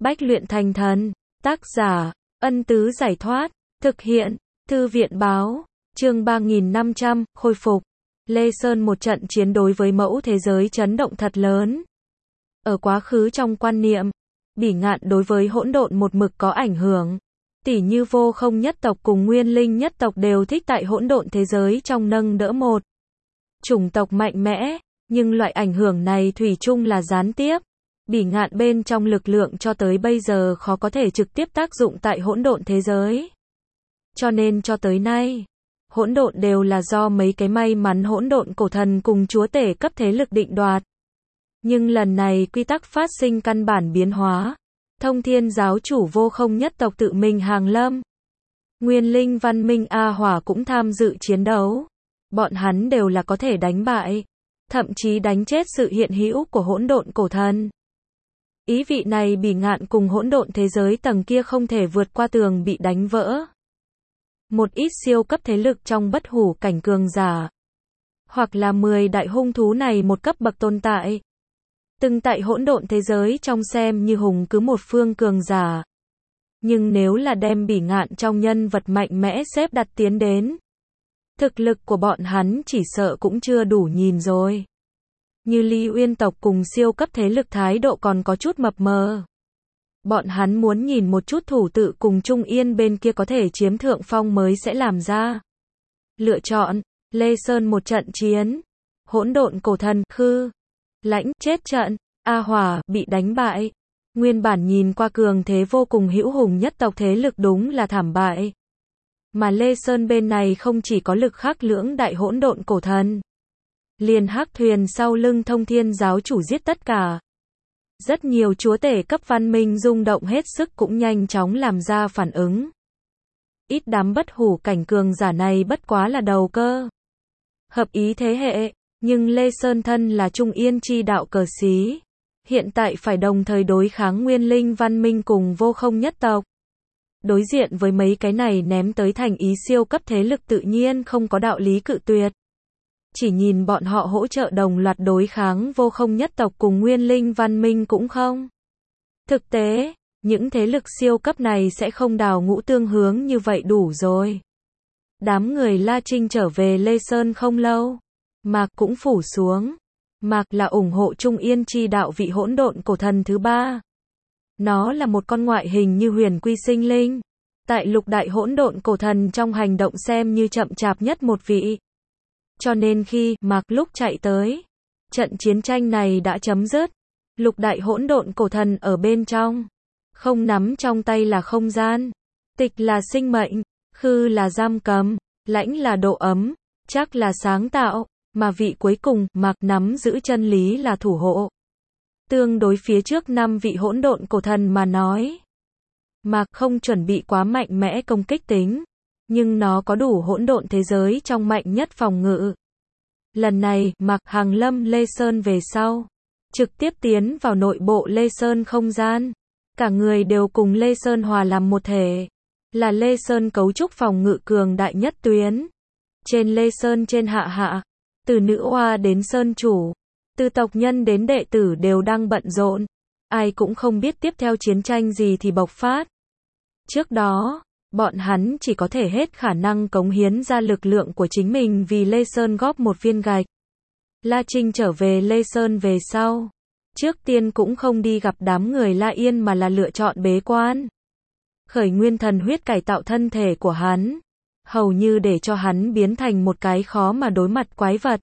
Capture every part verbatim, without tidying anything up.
Bách luyện thành thần. Tác giả, Ân Tứ Giải Thoát. Thực hiện, Thư viện Báo. Chương ba nghìn năm trăm, khôi phục. Lê Sơn một trận chiến đối với mẫu thế giới chấn động thật lớn. Ở quá khứ trong quan niệm, Bỉ Ngạn đối với hỗn độn một mực có ảnh hưởng. Tỉ như Vô Không nhất tộc cùng Nguyên Linh nhất tộc đều thích tại hỗn độn thế giới trong nâng đỡ một chủng tộc mạnh mẽ, nhưng loại ảnh hưởng này thủy chung là gián tiếp. Bỉ Ngạn bên trong lực lượng cho tới bây giờ khó có thể trực tiếp tác dụng tại hỗn độn thế giới. Cho nên cho tới nay, hỗn độn đều là do mấy cái may mắn hỗn độn cổ thần cùng chúa tể cấp thế lực định đoạt. Nhưng lần này quy tắc phát sinh căn bản biến hóa. Thông Thiên giáo chủ Vô Không nhất tộc tự mình hàng lâm. Nguyên Linh văn minh A Hỏa cũng tham dự chiến đấu. Bọn hắn đều là có thể đánh bại, thậm chí đánh chết sự hiện hữu của hỗn độn cổ thần. Ý vị này Bỉ Ngạn cùng hỗn độn thế giới tầng kia không thể vượt qua tường bị đánh vỡ. Một ít siêu cấp thế lực trong bất hủ cảnh cường giả, hoặc là mười đại hung thú này một cấp bậc tồn tại, từng tại hỗn độn thế giới trong xem như hùng cứ một phương cường giả. Nhưng nếu là đem Bỉ Ngạn trong nhân vật mạnh mẽ xếp đặt tiến đến, thực lực của bọn hắn chỉ sợ cũng chưa đủ nhìn rồi. Như Ly Uyên tộc cùng siêu cấp thế lực thái độ còn có chút mập mờ. Bọn hắn muốn nhìn một chút thủ tự cùng Trung Yên bên kia có thể chiếm thượng phong mới sẽ làm ra lựa chọn. Lê Sơn một trận chiến, hỗn độn cổ thần Khư Lãnh chết trận, A Hỏa bị đánh bại. Nguyên bản nhìn qua cường thế vô cùng hữu hùng nhất tộc thế lực đúng là thảm bại. Mà Lê Sơn bên này không chỉ có lực khắc lưỡng đại hỗn độn cổ thần, liền hắc thuyền sau lưng Thông Thiên giáo chủ giết tất cả. Rất nhiều chúa tể cấp văn minh rung động hết sức cũng nhanh chóng làm ra phản ứng. Ít đám bất hủ cảnh cường giả này bất quá là đầu cơ hợp ý thế hệ, nhưng Lê Sơn thân là Trung Yên chi đạo cờ xí, hiện tại phải đồng thời đối kháng Nguyên Linh văn minh cùng Vô Không nhất tộc. Đối diện với mấy cái này ném tới thành ý siêu cấp thế lực tự nhiên không có đạo lý cự tuyệt. Chỉ nhìn bọn họ hỗ trợ đồng loạt đối kháng Vô Không nhất tộc cùng Nguyên Linh văn minh cũng không. Thực tế, những thế lực siêu cấp này sẽ không đào ngũ tương hướng như vậy đủ rồi. Đám người La Trinh trở về Lê Sơn không lâu, Mạc cũng phủ xuống. Mạc là ủng hộ Trung Yên chi đạo vị hỗn độn cổ thần thứ ba. Nó là một con ngoại hình như huyền quy sinh linh, tại lục đại hỗn độn cổ thần trong hành động xem như chậm chạp nhất một vị. Cho nên khi Mạc lúc chạy tới, trận chiến tranh này đã chấm dứt. Lục đại hỗn độn cổ thần ở bên trong, không nắm trong tay là không gian, tịch là sinh mệnh, Khư là giam cầm, Lãnh là độ ấm, Chắc là sáng tạo, mà vị cuối cùng Mạc nắm giữ chân lý là thủ hộ. Tương đối phía trước năm vị hỗn độn cổ thần mà nói, Mạc không chuẩn bị quá mạnh mẽ công kích tính, nhưng nó có đủ hỗn độn thế giới trong mạnh nhất phòng ngự. Lần này, Mạc hàng lâm Lê Sơn về sau, trực tiếp tiến vào nội bộ Lê Sơn không gian. Cả người đều cùng Lê Sơn hòa làm một thể, là Lê Sơn cấu trúc phòng ngự cường đại nhất tuyến. Trên Lê Sơn trên hạ hạ, từ nữ oa đến sơn chủ, từ tộc nhân đến đệ tử đều đang bận rộn. Ai cũng không biết tiếp theo chiến tranh gì thì bộc phát. Trước đó, bọn hắn chỉ có thể hết khả năng cống hiến ra lực lượng của chính mình vì Lê Sơn góp một viên gạch. La Trinh trở về Lê Sơn về sau, trước tiên cũng không đi gặp đám người La Yên mà là lựa chọn bế quan. Khởi nguyên thần huyết cải tạo thân thể của hắn, hầu như để cho hắn biến thành một cái khó mà đối mặt quái vật.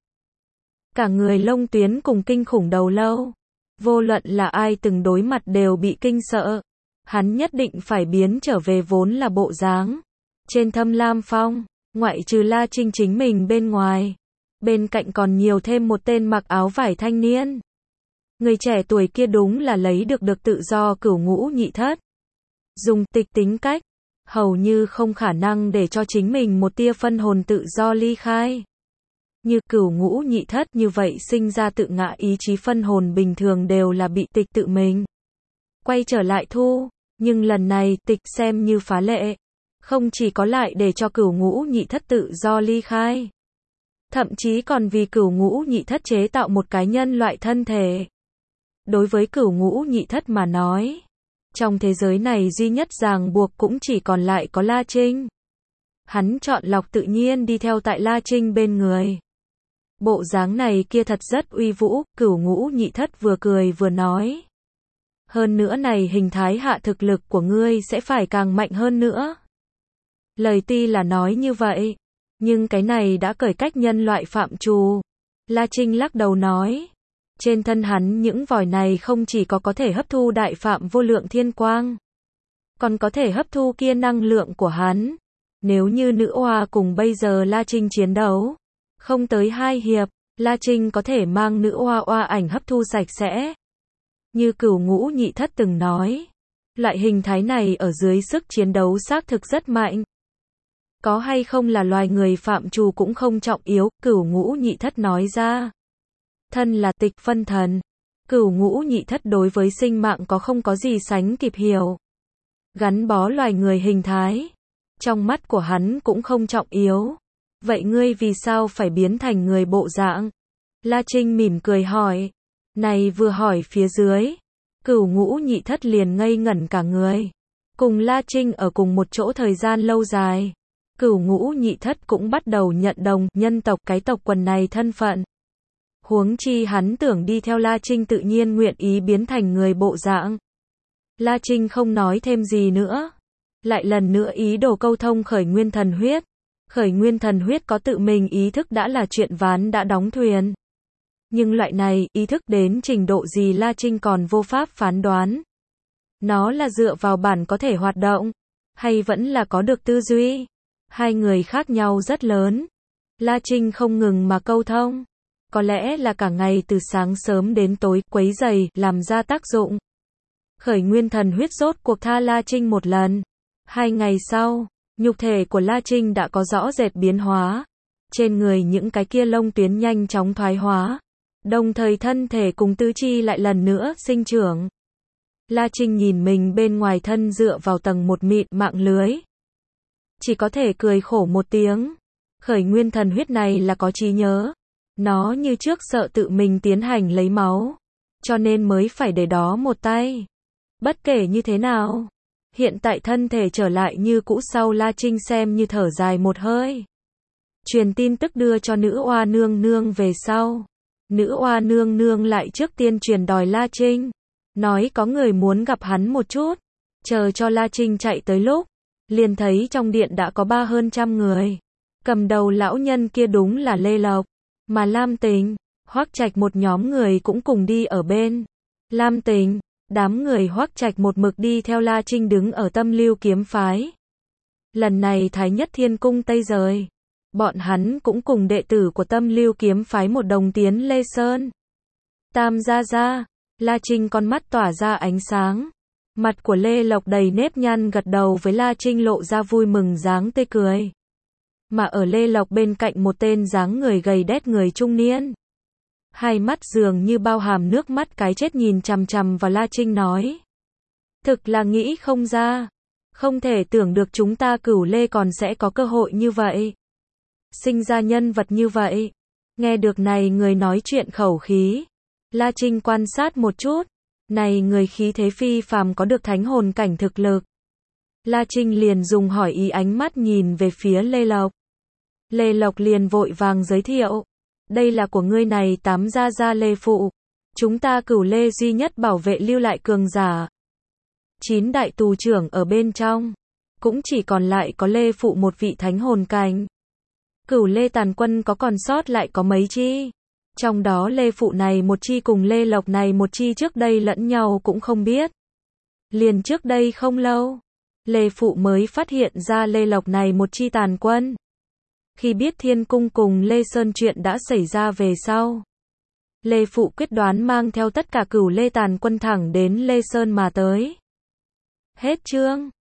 Cả người lông tuyến cùng kinh khủng đầu lâu, vô luận là ai từng đối mặt đều bị kinh sợ. Hắn nhất định phải biến trở về vốn là bộ dáng. Trên Thâm Lam Phong, ngoại trừ La Trinh chính mình bên ngoài, bên cạnh còn nhiều thêm một tên mặc áo vải thanh niên. Người trẻ tuổi kia đúng là lấy được được tự do cửu ngũ nhị thất. Dùng tịch tính cách, hầu như không khả năng để cho chính mình một tia phân hồn tự do ly khai. Như cửu ngũ nhị thất như vậy sinh ra tự ngã ý chí phân hồn bình thường đều là bị tịch tự mình quay trở lại thu. Nhưng lần này tịch xem như phá lệ, không chỉ có lại để cho cửu ngũ nhị thất tự do ly khai, thậm chí còn vì cửu ngũ nhị thất chế tạo một cái nhân loại thân thể. Đối với cửu ngũ nhị thất mà nói, Trong thế giới này duy nhất ràng buộc cũng chỉ còn lại có La Trinh. Hắn chọn lọc tự nhiên đi theo tại La Trinh bên người. Bộ dáng này kia thật rất uy vũ, Cửu Ngũ Nhị Thất vừa cười vừa nói. Hơn nữa này hình thái hạ thực lực của ngươi sẽ phải càng mạnh hơn nữa. Lời tuy là nói như vậy, nhưng cái này đã cởi cách nhân loại phạm trù. La Trinh lắc đầu nói. Trên thân hắn những vòi này không chỉ có có thể hấp thu đại phạm vô lượng thiên quang, còn có thể hấp thu kia năng lượng của hắn. Nếu như nữ oa cùng bây giờ La Trinh chiến đấu, không tới hai hiệp, La Trinh có thể mang nữ oa oa ảnh hấp thu sạch sẽ. Như Cửu Ngũ Nhị Thất từng nói, loại hình thái này ở dưới sức chiến đấu xác thực rất mạnh. Có hay không là loài người phạm trù cũng không trọng yếu, Cửu Ngũ Nhị Thất nói ra. Thân là tịch phân thần, Cửu Ngũ Nhị Thất đối với sinh mạng có không có gì sánh kịp hiểu. Gắn bó loài người hình thái, trong mắt của hắn cũng không trọng yếu. Vậy ngươi vì sao phải biến thành người bộ dạng? La Trinh mỉm cười hỏi. Này vừa hỏi phía dưới, Cửu Ngũ Nhị Thất liền ngây ngẩn cả người. Cùng La Trinh ở cùng một chỗ thời gian lâu dài, Cửu Ngũ Nhị Thất cũng bắt đầu nhận đồng nhân tộc cái tộc quần này thân phận. Huống chi hắn tưởng đi theo La Trinh tự nhiên nguyện ý biến thành người bộ dạng. La Trinh không nói thêm gì nữa. Lại lần nữa ý đồ câu thông khởi nguyên thần huyết. Khởi nguyên thần huyết có tự mình ý thức đã là chuyện ván đã đóng thuyền. Nhưng loại này, ý thức đến trình độ gì La Trinh còn vô pháp phán đoán. Nó là dựa vào bản có thể hoạt động, hay vẫn là có được tư duy. Hai người khác nhau rất lớn. La Trinh không ngừng mà câu thông. Có lẽ là cả ngày từ sáng sớm đến tối, quấy rầy, làm ra tác dụng. Khởi nguyên thần huyết rốt cuộc tha La Trinh một lần. Hai ngày sau, nhục thể của La Trinh đã có rõ rệt biến hóa. Trên người những cái kia lông tuyến nhanh chóng thoái hóa. Đồng thời thân thể cùng tứ chi lại lần nữa sinh trưởng. La Trinh nhìn mình bên ngoài thân dựa vào tầng một mịn mạng lưới. Chỉ có thể cười khổ một tiếng. Khởi nguyên thần huyết này là có trí nhớ. Nó như trước sợ tự mình tiến hành lấy máu. Cho nên mới phải để đó một tay. Bất kể như thế nào, hiện tại thân thể trở lại như cũ sau La Trinh xem như thở dài một hơi. Truyền tin tức đưa cho nữ oa nương nương về sau. Nữ oa nương nương lại trước tiên truyền đòi La Trinh. Nói có người muốn gặp hắn một chút. Chờ cho La Trinh chạy tới lúc, liền thấy trong điện đã có ba hơn trăm người. Cầm đầu lão nhân kia đúng là Lê Lộc. Mà Lam Tình, Hoắc Trạch một nhóm người cũng cùng đi ở bên. Lam Tình, đám người Hoắc Trạch một mực đi theo La Trinh đứng ở Tâm Lưu kiếm phái. Lần này Thái Nhất Thiên Cung Tây rời. Bọn hắn cũng cùng đệ tử của Tâm Lưu kiếm phái một đồng tiến Lê Sơn. Tam gia gia, La Trinh con mắt tỏa ra ánh sáng. Mặt của Lê Lộc đầy nếp nhăn gật đầu với La Trinh lộ ra vui mừng dáng tươi cười. Mà ở Lê Lộc bên cạnh một tên dáng người gầy đét người trung niên. Hai mắt dường như bao hàm nước mắt cái chết nhìn chằm chằm vào La Trinh nói. Thực là nghĩ không ra. Không thể tưởng được chúng ta Cửu Lê còn sẽ có cơ hội như vậy. Sinh ra nhân vật như vậy. Nghe được này người nói chuyện khẩu khí. La Trinh quan sát một chút. Này người khí thế phi phàm có được thánh hồn cảnh thực lực. La Trinh liền dùng hỏi ý ánh mắt nhìn về phía Lê Lộc. Lê Lộc liền vội vàng giới thiệu. Đây là của ngươi này tám gia gia Lê Phụ. Chúng ta Cửu Lê duy nhất bảo vệ lưu lại cường giả. Chín đại tù trưởng ở bên trong. Cũng chỉ còn lại có Lê Phụ một vị thánh hồn cảnh. Cửu Lê tàn quân có còn sót lại có mấy chi. Trong đó Lê Phụ này một chi cùng Lê Lộc này một chi trước đây lẫn nhau cũng không biết. Liền trước đây không lâu, Lê Phụ mới phát hiện ra Lê Lộc này một chi tàn quân. Khi biết Thiên Cung cùng Lê Sơn chuyện đã xảy ra về sau, Lê Phụ quyết đoán mang theo tất cả Cửu Lê tàn quân thẳng đến Lê Sơn mà tới. Hết chương.